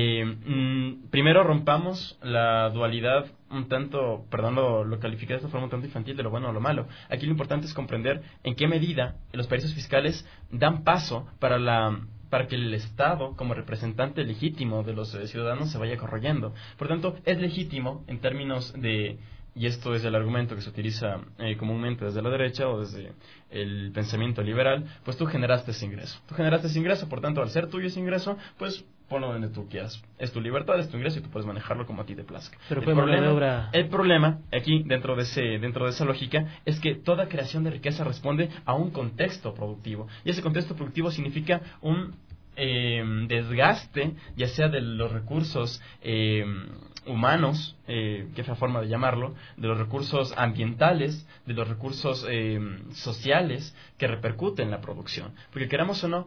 Primero rompamos la dualidad un tanto, perdón, lo califiqué de esta forma un tanto infantil, de lo bueno o lo malo. Aquí lo importante es comprender en qué medida los paraísos fiscales dan paso para que el Estado, como representante legítimo de los ciudadanos, se vaya corroyendo. Por tanto, es legítimo en términos de, y esto es el argumento que se utiliza comúnmente desde la derecha o desde el pensamiento liberal, pues tú generaste ese ingreso. Por tanto, al ser tuyo ese ingreso, pues ponlo donde tú quieras. Es tu libertad, es tu ingreso y tú puedes manejarlo como a ti te plazca. Pero el problema aquí, dentro de esa lógica, es que toda creación de riqueza responde a un contexto productivo. Y ese contexto productivo significa un desgaste, ya sea de los recursos humanos, que es la forma de llamarlo, de los recursos ambientales, de los recursos sociales que repercuten en la producción. Porque queramos o no,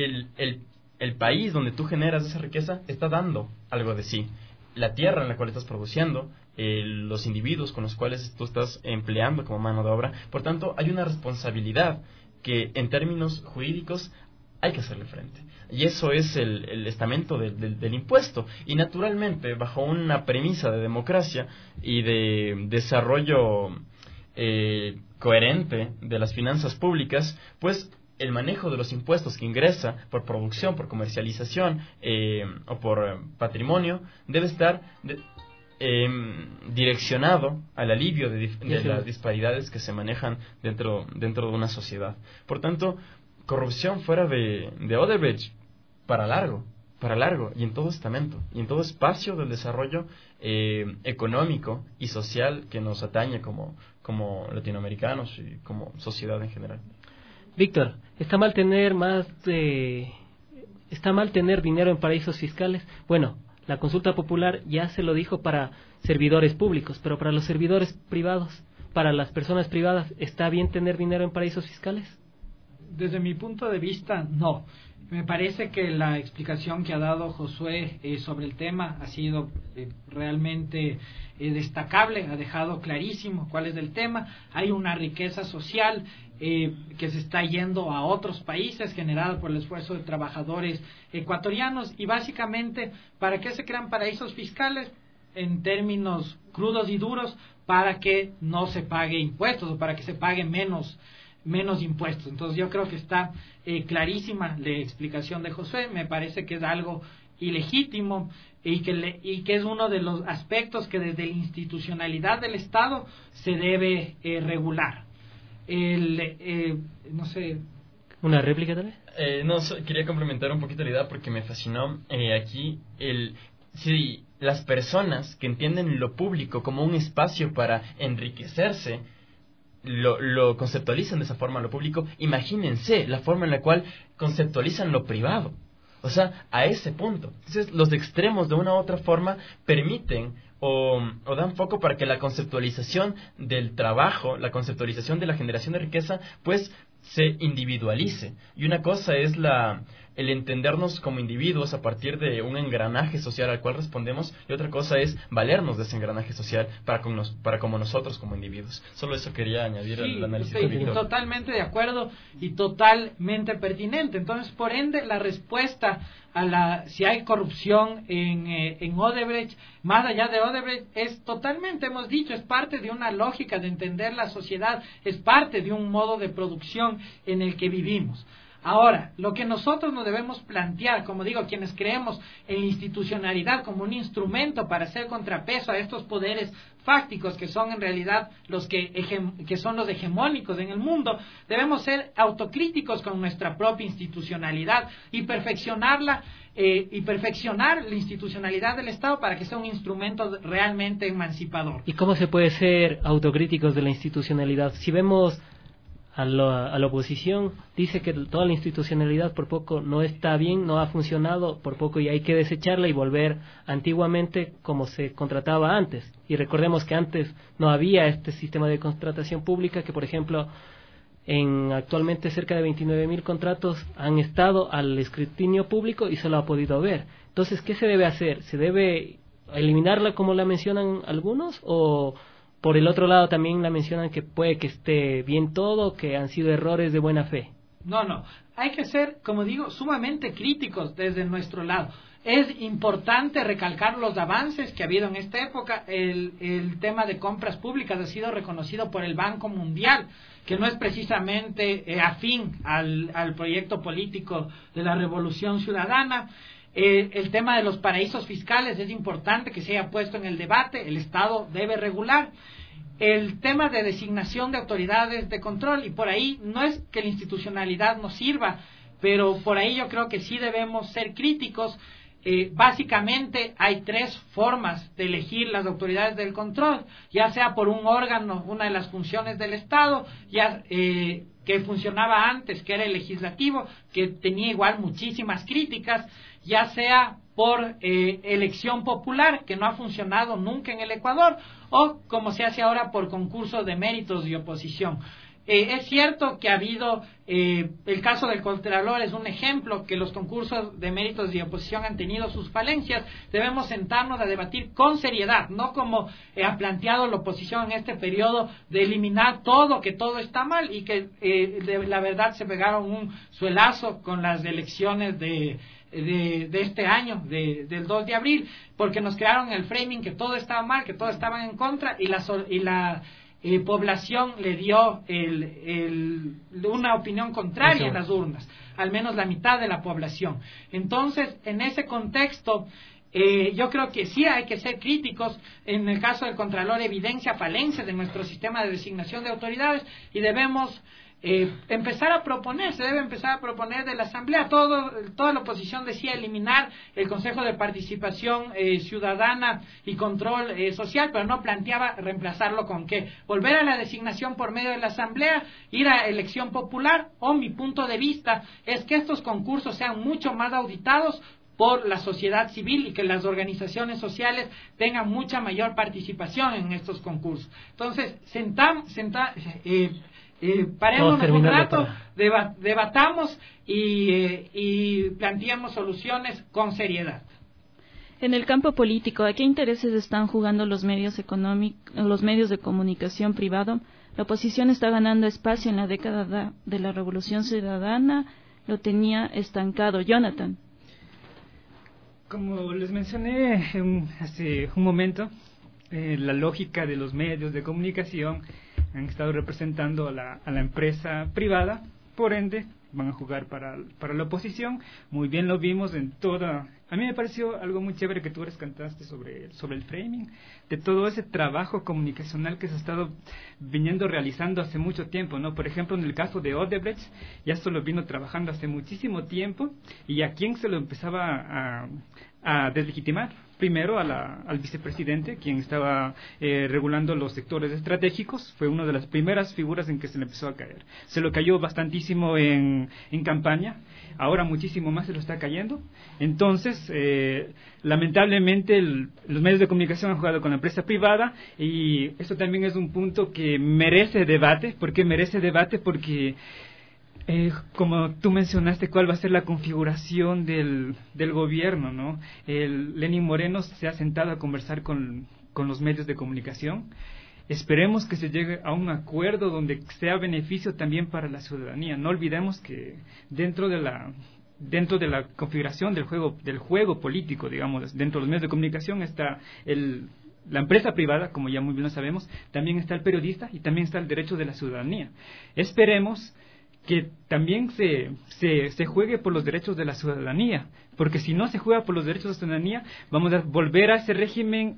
el país donde tú generas esa riqueza está dando algo de sí. La tierra en la cual estás produciendo, los individuos con los cuales tú estás empleando como mano de obra. Por tanto, hay una responsabilidad que en términos jurídicos hay que hacerle frente. Y eso es el estamento del impuesto. Y naturalmente, bajo una premisa de democracia y de desarrollo coherente de las finanzas públicas, pues el manejo de los impuestos que ingresa por producción, por comercialización o por patrimonio debe estar direccionado al alivio de las disparidades que se manejan dentro de una sociedad. Por tanto, corrupción fuera de Odebrecht para largo, y en todo estamento, y en todo espacio del desarrollo económico y social que nos atañe como latinoamericanos y como sociedad en general. Víctor, ¿está mal tener dinero en paraísos fiscales? Bueno, la consulta popular ya se lo dijo para servidores públicos, pero para los servidores privados, para las personas privadas, ¿está bien tener dinero en paraísos fiscales? Desde mi punto de vista, no. Me parece que la explicación que ha dado Josué sobre el tema ha sido realmente destacable, ha dejado clarísimo cuál es el tema. Hay una riqueza social que se está yendo a otros países generada por el esfuerzo de trabajadores ecuatorianos, y básicamente, ¿para qué se crean paraísos fiscales? En términos crudos y duros, para que no se pague impuestos o para que se pague menos impuestos. Entonces yo creo que está clarísima la explicación de Josué. Me parece que es algo ilegítimo y que es uno de los aspectos que desde la institucionalidad del Estado se debe regular. No sé. ¿Una réplica tal vez? Quería complementar un poquito la idea porque me fascinó aquí si las personas que entienden lo público como un espacio para enriquecerse lo conceptualizan de esa forma lo público, imagínense la forma en la cual conceptualizan lo privado. O sea, a ese punto. Entonces, los extremos de una u otra forma permiten o dan foco para que la conceptualización del trabajo, la conceptualización de la generación de riqueza, pues se individualice. Y una cosa es el entendernos como individuos a partir de un engranaje social al cual respondemos, y otra cosa es valernos de ese engranaje social para como nosotros como individuos. Solo eso quería añadir al análisis de Víctor. Totalmente de acuerdo y totalmente pertinente. Entonces, por ende, la respuesta a si hay corrupción en Odebrecht, más allá de Odebrecht, es totalmente, hemos dicho, es parte de una lógica de entender la sociedad, es parte de un modo de producción en el que vivimos. Ahora, lo que nosotros nos debemos plantear, como digo, quienes creemos en la institucionalidad como un instrumento para hacer contrapeso a estos poderes fácticos que son en realidad los que son los hegemónicos en el mundo, debemos ser autocríticos con nuestra propia institucionalidad y perfeccionarla y perfeccionar la institucionalidad del Estado para que sea un instrumento realmente emancipador. ¿Y cómo se puede ser autocríticos de la institucionalidad? Si vemos a la oposición, dice que toda la institucionalidad por poco no está bien, no ha funcionado, por poco y hay que desecharla y volver antiguamente como se contrataba antes. Y recordemos que antes no había este sistema de contratación pública que, por ejemplo, actualmente cerca de 29.000 contratos han estado al escrutinio público y se lo ha podido ver. Entonces, ¿qué se debe hacer? ¿Se debe eliminarla como la mencionan algunos o por el otro lado también la mencionan que puede que esté bien todo, que han sido errores de buena fe? No, hay que ser, como digo, sumamente críticos desde nuestro lado. Es importante recalcar los avances que ha habido en esta época. El tema de compras públicas ha sido reconocido por el Banco Mundial, que no es precisamente afín al proyecto político de la Revolución Ciudadana. El tema de los paraísos fiscales es importante que se haya puesto en el debate, el Estado debe regular. El tema de designación de autoridades de control, y por ahí no es que la institucionalidad nos sirva, pero por ahí yo creo que sí debemos ser críticos. Básicamente hay tres formas de elegir las autoridades del control, ya sea por un órgano, una de las funciones del Estado, que funcionaba antes, que era el legislativo, que tenía igual muchísimas críticas, ya sea por elección popular, que no ha funcionado nunca en el Ecuador, o como se hace ahora por concurso de méritos y oposición. es cierto que ha habido, el caso del Contralor es un ejemplo, que los concursos de méritos de oposición han tenido sus falencias. Debemos sentarnos a debatir con seriedad, no como ha planteado la oposición en este periodo, de eliminar todo, que todo está mal, y que la verdad se pegaron un suelazo con las elecciones de este año, del 2 de abril, porque nos crearon el framing que todo estaba mal, que todos estaban en contra, y la población le dio una opinión contraria en las urnas, al menos la mitad de la población. Entonces, en ese contexto, yo creo que sí hay que ser críticos. En el caso del Contralor evidencia falencias de nuestro sistema de designación de autoridades, y debemos empezar a proponer, se debe empezar a proponer de la Asamblea. Toda la oposición decía eliminar el Consejo de Participación Ciudadana y Control Social, pero no planteaba reemplazarlo con qué. Volver a la designación por medio de la Asamblea, ir a elección popular, o mi punto de vista es que estos concursos sean mucho más auditados por la sociedad civil y que las organizaciones sociales tengan mucha mayor participación en estos concursos. Entonces, parémonos un rato, debatamos y planteamos soluciones con seriedad. En el campo político, ¿a qué intereses están jugando los medios de comunicación privado? La oposición está ganando espacio en la década de la Revolución Ciudadana, lo tenía estancado. Jonathan. Como les mencioné hace un momento, la lógica de los medios de comunicación han estado representando a la empresa privada, por ende van a jugar para la oposición. Muy bien lo vimos en toda... A mí me pareció algo muy chévere que tú cantaste sobre el framing, de todo ese trabajo comunicacional que se ha estado viniendo realizando hace mucho tiempo, ¿no? Por ejemplo, en el caso de Odebrecht, ya esto lo vino trabajando hace muchísimo tiempo, y a quién se lo empezaba a deslegitimar. Primero al vicepresidente, quien estaba regulando los sectores estratégicos. Fue una de las primeras figuras en que se le empezó a caer. Se lo cayó bastantísimo en campaña, ahora muchísimo más se lo está cayendo. Entonces, lamentablemente, los medios de comunicación han jugado con la empresa privada, y esto también es un punto que merece debate. ¿Por qué merece debate? Porque como tú mencionaste, ¿cuál va a ser la configuración del gobierno, ¿no? Lenín Moreno se ha sentado a conversar con los medios de comunicación. Esperemos que se llegue a un acuerdo donde sea beneficio también para la ciudadanía. No olvidemos que dentro de la configuración del juego político, digamos, dentro de los medios de comunicación está la empresa privada, como ya muy bien lo sabemos, también está el periodista y también está el derecho de la ciudadanía. Esperemos que también se juegue por los derechos de la ciudadanía, porque si no se juega por los derechos de la ciudadanía, vamos a volver a ese régimen,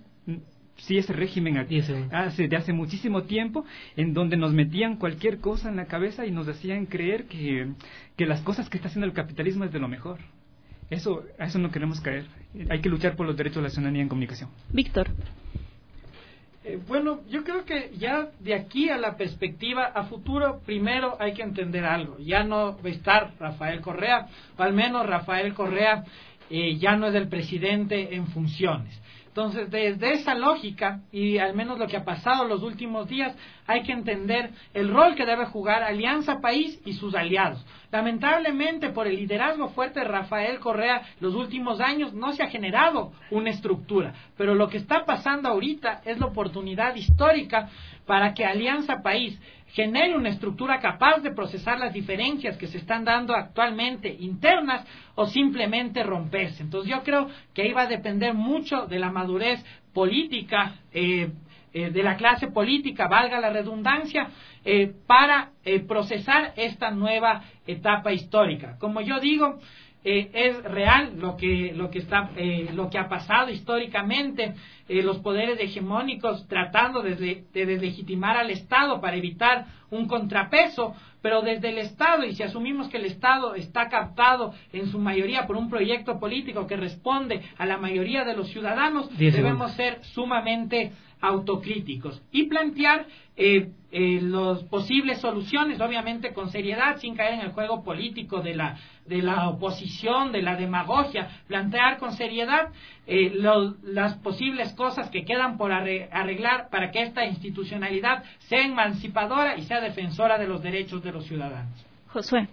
de hace muchísimo tiempo, en donde nos metían cualquier cosa en la cabeza y nos hacían creer que las cosas que está haciendo el capitalismo es de lo mejor. A eso no queremos caer. Hay que luchar por los derechos de la ciudadanía en comunicación. Víctor. Bueno, yo creo que ya de aquí a la perspectiva a futuro, primero hay que entender algo. Ya no va a estar Rafael Correa, o al menos Rafael Correa ya no es el presidente en funciones. Entonces, desde esa lógica, y al menos lo que ha pasado los últimos días, hay que entender el rol que debe jugar Alianza País y sus aliados. Lamentablemente, por el liderazgo fuerte de Rafael Correa, los últimos años no se ha generado una estructura. Pero lo que está pasando ahorita es la oportunidad histórica para que Alianza País genere una estructura capaz de procesar las diferencias que se están dando actualmente internas, o simplemente romperse. Entonces yo creo que ahí va a depender mucho de la madurez política, de la clase política, valga la redundancia, para procesar esta nueva etapa histórica. Como yo digo, es real lo que ha pasado históricamente, los poderes hegemónicos tratando de deslegitimar al Estado para evitar un contrapeso, pero desde el Estado, y si asumimos que el Estado está captado en su mayoría por un proyecto político que responde a la mayoría de los ciudadanos, debemos ser sumamente autocríticos y plantear las posibles soluciones, obviamente con seriedad, sin caer en el juego político de la oposición, de la demagogia, plantear con seriedad las posibles cosas que quedan por arreglar para que esta institucionalidad sea emancipadora y sea defensora de los derechos de los ciudadanos. Josué.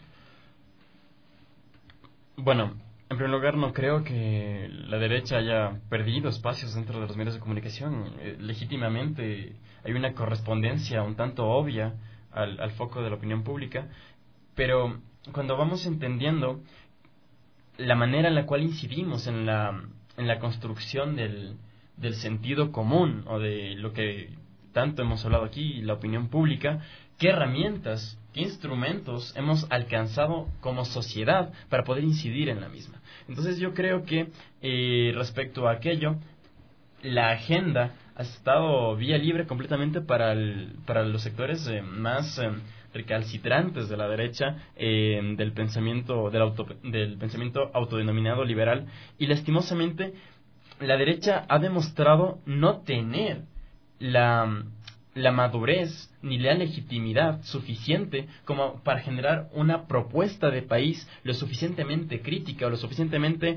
Bueno, en primer lugar, no creo que la derecha haya perdido espacios dentro de los medios de comunicación. Legítimamente hay una correspondencia un tanto obvia al foco de la opinión pública, pero cuando vamos entendiendo la manera en la cual incidimos en la construcción del sentido común, o de lo que tanto hemos hablado aquí, la opinión pública, qué herramientas, qué instrumentos hemos alcanzado como sociedad para poder incidir en la misma. Entonces yo creo que respecto a aquello, la agenda ha estado vía libre completamente para los sectores más recalcitrantes de la derecha, del pensamiento autodenominado liberal, y lastimosamente la derecha ha demostrado no tener la madurez ni la legitimidad suficiente como para generar una propuesta de país lo suficientemente crítica o lo suficientemente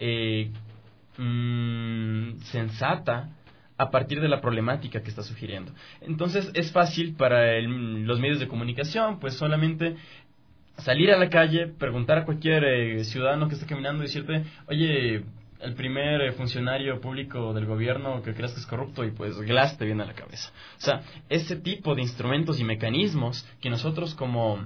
sensata a partir de la problemática que está sugiriendo. Entonces es fácil para los medios de comunicación pues solamente salir a la calle, preguntar a cualquier ciudadano que esté caminando y decirte, oye, el primer funcionario público del gobierno que creas que es corrupto, y pues glass te viene a la cabeza. O sea, ese tipo de instrumentos y mecanismos que nosotros como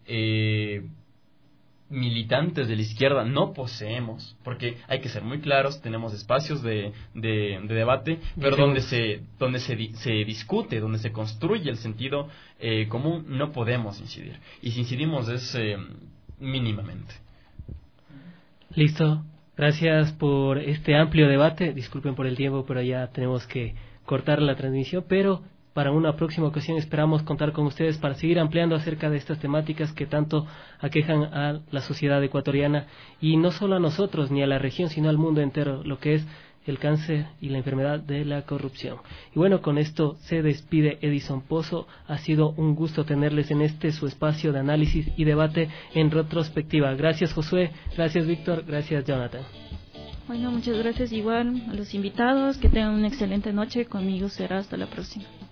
militantes de la izquierda no poseemos, porque hay que ser muy claros, tenemos espacios de debate, pero donde se discute, donde se construye el sentido común, no podemos incidir. Y si incidimos es mínimamente. Listo. Gracias por este amplio debate. Disculpen por el tiempo, pero ya tenemos que cortar la transmisión. Pero para una próxima ocasión esperamos contar con ustedes para seguir ampliando acerca de estas temáticas que tanto aquejan a la sociedad ecuatoriana, y no solo a nosotros ni a la región, sino al mundo entero, lo que es el cáncer y la enfermedad de la corrupción. Y bueno, con esto se despide Edison Pozo. Ha sido un gusto tenerles en su espacio de análisis y debate en retrospectiva. Gracias, Josué, gracias, Víctor, gracias, Jonathan. Bueno, muchas gracias igual a los invitados, que tengan una excelente noche. Conmigo será hasta la próxima.